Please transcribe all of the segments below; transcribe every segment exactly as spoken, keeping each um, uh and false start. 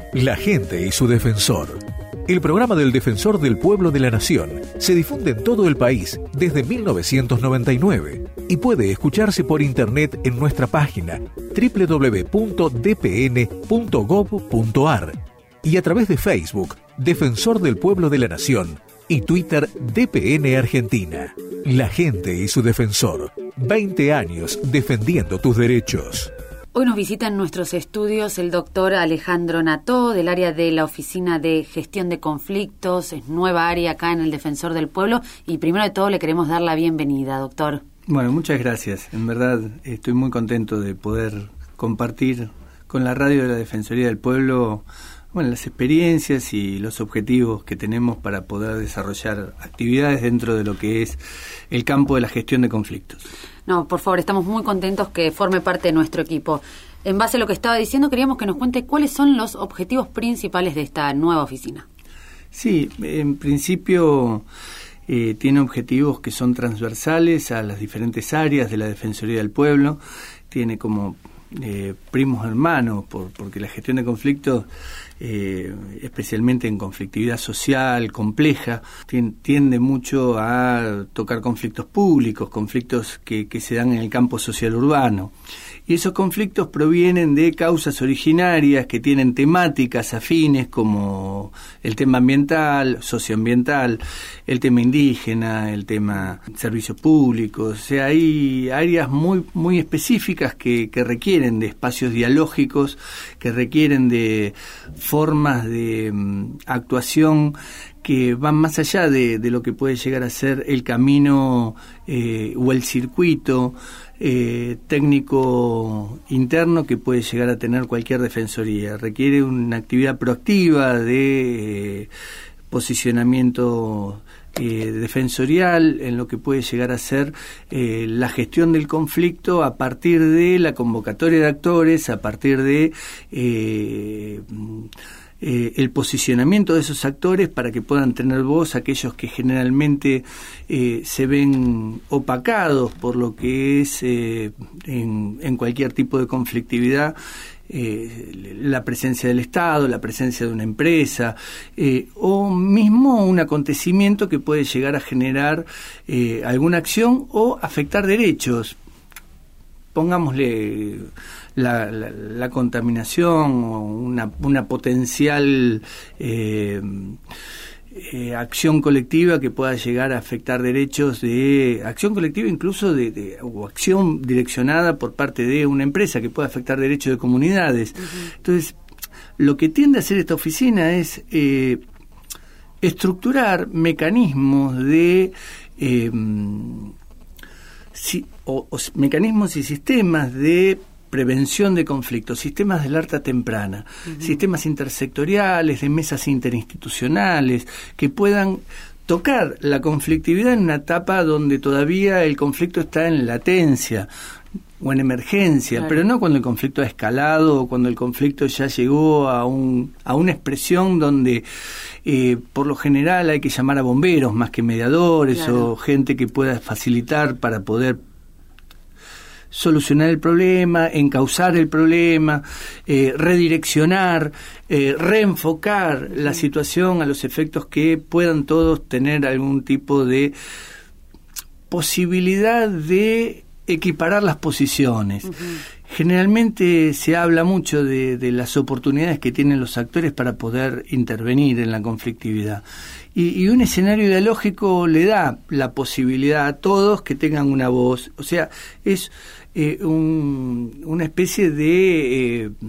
La gente y su defensor. El programa del Defensor del Pueblo de la Nación se difunde en todo el país desde mil novecientos noventa y nueve y puede escucharse por internet en nuestra página doble u doble u doble u punto d p n punto gov punto a r y a través de Facebook, Defensor del Pueblo de la Nación, y Twitter, D P N Argentina. La gente y su defensor. veinte años defendiendo tus derechos. Hoy nos visita en nuestros estudios el doctor Alejandro Nató, del área de la Oficina de Gestión de Conflictos, es nueva área acá en el Defensor del Pueblo, y primero de todo le queremos dar la bienvenida, doctor. Bueno, muchas gracias. En verdad estoy muy contento de poder compartir con la radio de la Defensoría del Pueblo, bueno, las experiencias y los objetivos que tenemos para poder desarrollar actividades dentro de lo que es el campo de la gestión de conflictos. No, por favor, estamos muy contentos que forme parte de nuestro equipo. En base a lo que estaba diciendo, queríamos que nos cuente cuáles son los objetivos principales de esta nueva oficina. Sí, en principio eh, tiene objetivos que son transversales a las diferentes áreas de la Defensoría del Pueblo. Tiene como eh, primos hermanos, por, porque la gestión de conflictos, eh, especialmente en conflictividad social compleja, tiende mucho a tocar conflictos públicos, conflictos que, que se dan en el campo social urbano. Y esos conflictos provienen de causas originarias que tienen temáticas afines como el tema ambiental, socioambiental, el tema indígena, el tema servicios públicos. O sea, hay áreas muy, muy específicas que, que requieren de espacios dialógicos, que requieren de formas de um, actuación que van más allá de, de lo que puede llegar a ser el camino eh, o el circuito eh, técnico interno que puede llegar a tener cualquier defensoría. Requiere una actividad proactiva de eh, posicionamiento eh, defensorial en lo que puede llegar a ser eh, la gestión del conflicto a partir de la convocatoria de actores, a partir de eh, Eh, el posicionamiento de esos actores para que puedan tener voz aquellos que generalmente eh, se ven opacados por lo que es eh, en, en cualquier tipo de conflictividad, eh, la presencia del Estado, la presencia de una empresa eh, o mismo un acontecimiento que puede llegar a generar eh, alguna acción o afectar derechos. Pongámosle la, la, la contaminación o una, una potencial eh, eh, acción colectiva que pueda llegar a afectar derechos de acción colectiva incluso de, de o acción direccionada por parte de una empresa que pueda afectar derechos de comunidades. Uh-huh. Entonces, lo que tiende a hacer esta oficina es eh, estructurar mecanismos de eh, si, o, o mecanismos y sistemas de prevención de conflictos, sistemas de alerta temprana, uh-huh. sistemas intersectoriales, de mesas interinstitucionales, que puedan tocar la conflictividad en una etapa donde todavía el conflicto está en latencia o en emergencia, claro. Pero no cuando el conflicto ha escalado o cuando el conflicto ya llegó a un a una expresión donde eh, por lo general hay que llamar a bomberos más que mediadores, claro. O gente que pueda facilitar para poder solucionar el problema, encauzar el problema, eh, redireccionar, eh, reenfocar uh-huh. la situación a los efectos que puedan todos tener algún tipo de posibilidad de equiparar las posiciones. Uh-huh. Generalmente se habla mucho de, de las oportunidades que tienen los actores para poder intervenir en la conflictividad. Y, y un escenario ideológico le da la posibilidad a todos que tengan una voz. O sea, es eh, un, una especie de eh,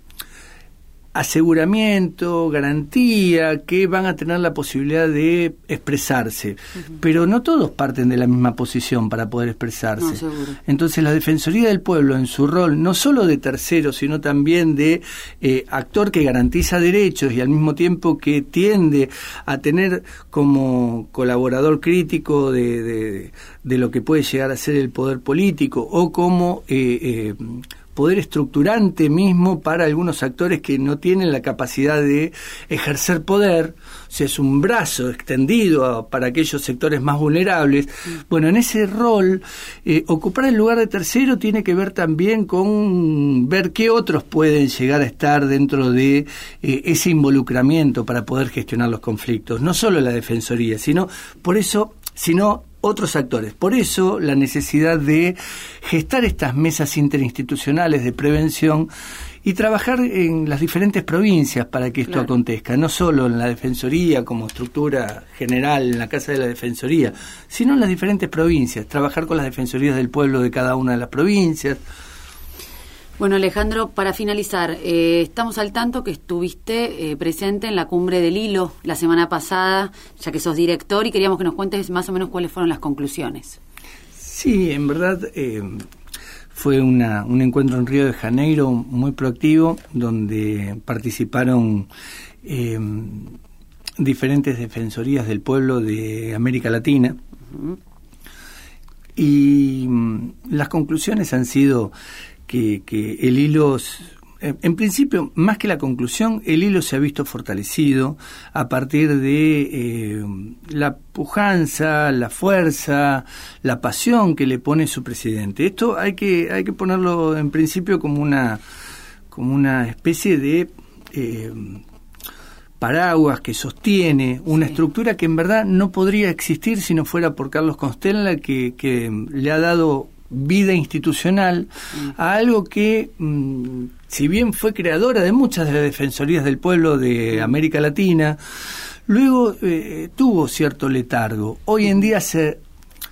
aseguramiento, garantía, que van a tener la posibilidad de expresarse. Uh-huh. Pero no todos parten de la misma posición para poder expresarse. No, seguro. Entonces la Defensoría del Pueblo, en su rol, no solo de tercero, sino también de eh, actor que garantiza derechos y al mismo tiempo que tiende a tener como colaborador crítico de, de, de lo que puede llegar a ser el poder político o como eh, eh, poder estructurante mismo para algunos actores que no tienen la capacidad de ejercer poder, o sea, es un brazo extendido para aquellos sectores más vulnerables. Mm. Bueno, en ese rol, eh, ocupar el lugar de tercero tiene que ver también con ver qué otros pueden llegar a estar dentro de eh, ese involucramiento para poder gestionar los conflictos, no solo la Defensoría, sino por eso, sino otros actores. Por eso la necesidad de gestar estas mesas interinstitucionales de prevención y trabajar en las diferentes provincias para que esto claro. acontezca, no solo en la Defensoría como estructura general, en la Casa de la Defensoría, sino en las diferentes provincias, trabajar con las Defensorías del Pueblo de cada una de las provincias. Bueno, Alejandro, para finalizar, eh, estamos al tanto que estuviste eh, presente en la Cumbre del Hilo la semana pasada, ya que sos director, y queríamos que nos cuentes más o menos cuáles fueron las conclusiones. Sí, en verdad eh, fue una, un encuentro en Río de Janeiro muy proactivo, donde participaron eh, diferentes defensorías del pueblo de América Latina. Uh-huh. Y um, las conclusiones han sido Que, que el hilo, en, en principio, más que la conclusión, el hilo se ha visto fortalecido a partir de eh, la pujanza, la fuerza, la pasión que le pone su presidente. Esto hay que hay que ponerlo en principio como una como una especie de eh, paraguas que sostiene una sí. estructura que en verdad no podría existir si no fuera por Carlos Constella, que, que le ha dado vida institucional a algo que, mmm, si bien fue creadora de muchas de las defensorías del pueblo de América Latina, luego eh, tuvo cierto letargo. Hoy en día se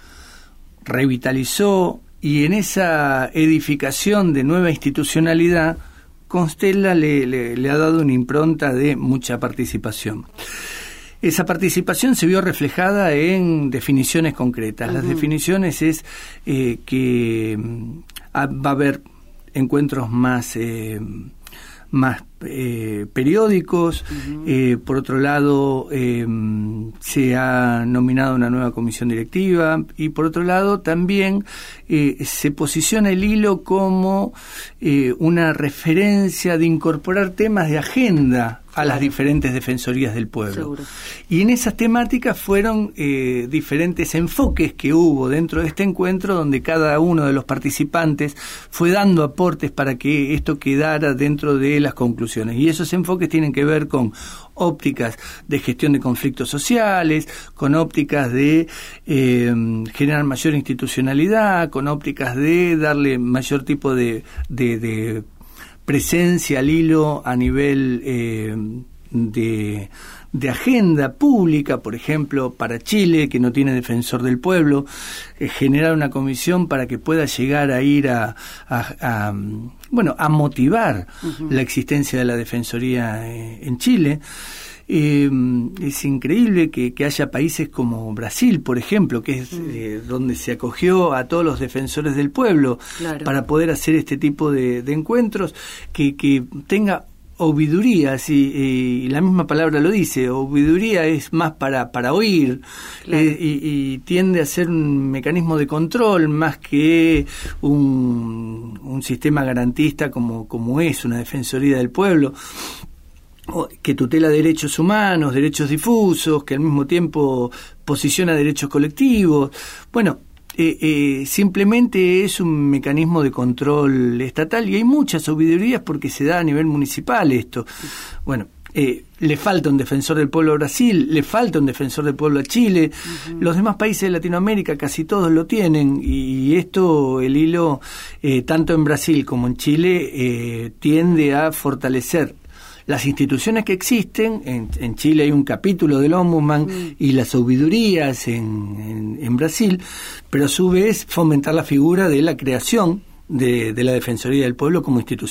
revitalizó y en esa edificación de nueva institucionalidad, Constella le, le, le ha dado una impronta de mucha participación. Esa participación se vio reflejada en definiciones concretas. Uh-huh. Las definiciones es eh, que ah, va a haber encuentros más eh, más eh, periódicos. Uh-huh. Eh, por otro lado, eh, se ha nominado una nueva comisión directiva y por otro lado también eh, se posiciona el hilo como eh, una referencia de incorporar temas de agenda a las diferentes defensorías del pueblo. Seguro. Y en esas temáticas fueron eh, diferentes enfoques que hubo dentro de este encuentro, donde cada uno de los participantes fue dando aportes para que esto quedara dentro de las conclusiones. Y esos enfoques tienen que ver con ópticas de gestión de conflictos sociales, con ópticas de eh, generar mayor institucionalidad, con ópticas de darle mayor tipo de, de, de presencia al hilo a nivel eh, de, de agenda pública, por ejemplo, para Chile, que no tiene defensor del pueblo, eh, generar una comisión para que pueda llegar a ir a, a, a bueno, a motivar uh-huh. la existencia de la defensoría eh, en Chile. Eh, es increíble que, que haya países como Brasil, por ejemplo, que es eh, donde se acogió a todos los defensores del pueblo claro. para poder hacer este tipo de, de encuentros, que, que tenga oviduría, y, y la misma palabra lo dice, oviduría es más para, para oír, claro. eh, y, y tiende a ser un mecanismo de control más que un, un sistema garantista como, como es una defensoría del pueblo, que tutela derechos humanos, derechos difusos, que al mismo tiempo posiciona derechos colectivos. Bueno, eh, eh, simplemente es un mecanismo de control estatal y hay muchas ovidurías porque se da a nivel municipal esto. Bueno, eh, le falta un defensor del pueblo a Brasil, le falta un defensor del pueblo a Chile, uh-huh. los demás países de Latinoamérica casi todos lo tienen y esto, el hilo, eh, tanto en Brasil como en Chile, eh, tiende a fortalecer las instituciones que existen. En, en Chile hay un capítulo del Ombudsman mm. y las ovidurías en, en, en Brasil, pero a su vez fomentar la figura de la creación de, de la Defensoría del Pueblo como institución.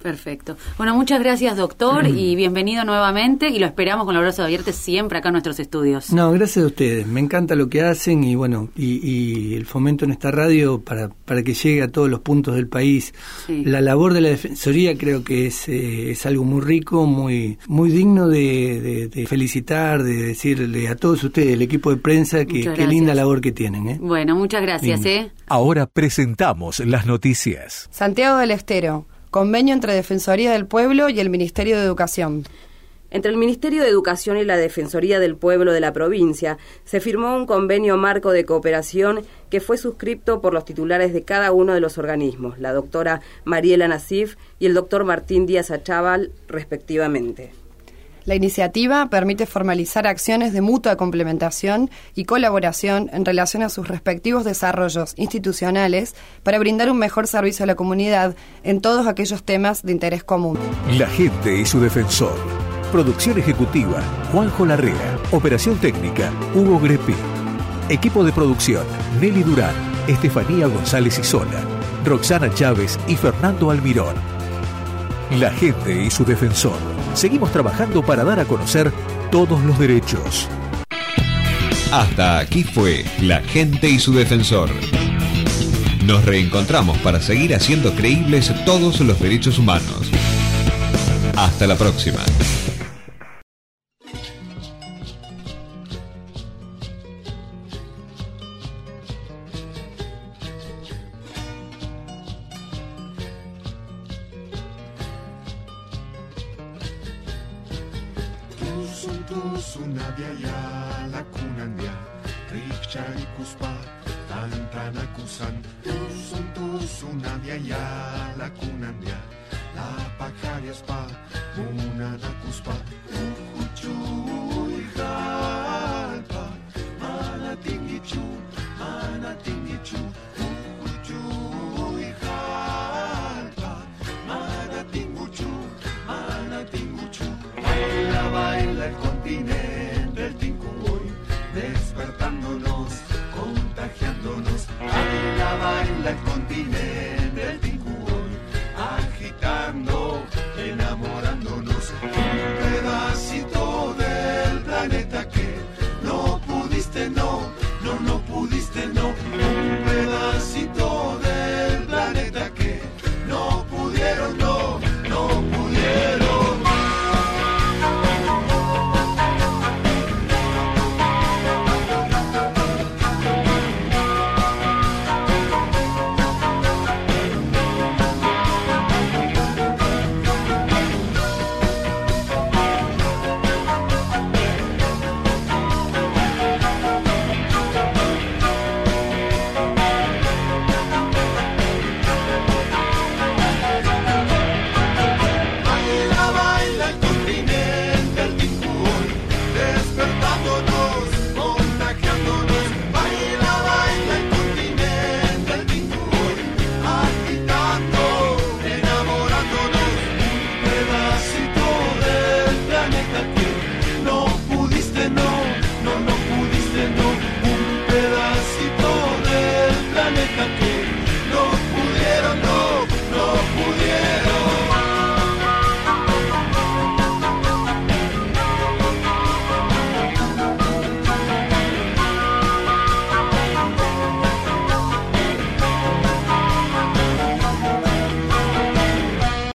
Perfecto. Bueno, muchas gracias, doctor, mm. y bienvenido nuevamente, y lo esperamos con los brazos abiertos siempre acá en nuestros estudios. No, gracias a ustedes. Me encanta lo que hacen y bueno, y, y el fomento en esta radio para, para que llegue a todos los puntos del país. Sí. La labor de la Defensoría creo que es, eh, es algo muy rico, muy muy digno de, de, de felicitar, de decirle a todos ustedes, el equipo de prensa, que qué linda labor que tienen. ¿eh? Bueno, muchas gracias. ¿eh? Ahora presentamos las noticias. Santiago del Estero. Convenio entre Defensoría del Pueblo y el Ministerio de Educación. Entre el Ministerio de Educación y la Defensoría del Pueblo de la provincia se firmó un convenio marco de cooperación que fue suscripto por los titulares de cada uno de los organismos, la doctora Mariela Nasif y el doctor Martín Díaz Achával, respectivamente. La iniciativa permite formalizar acciones de mutua complementación y colaboración en relación a sus respectivos desarrollos institucionales para brindar un mejor servicio a la comunidad en todos aquellos temas de interés común. La gente y su defensor. Producción ejecutiva, Juanjo Larrea. Operación técnica, Hugo Greppi. Equipo de producción, Nelly Durán, Estefanía González Isola, Roxana Chávez y Fernando Almirón. La gente y su defensor. Seguimos trabajando para dar a conocer todos los derechos. Hasta aquí fue La gente y su defensor. Nos reencontramos para seguir haciendo creíbles todos los derechos humanos. Hasta la próxima. Baila el continente, el Tincuy, despertándonos, contagiándonos. Baila, baila el continente.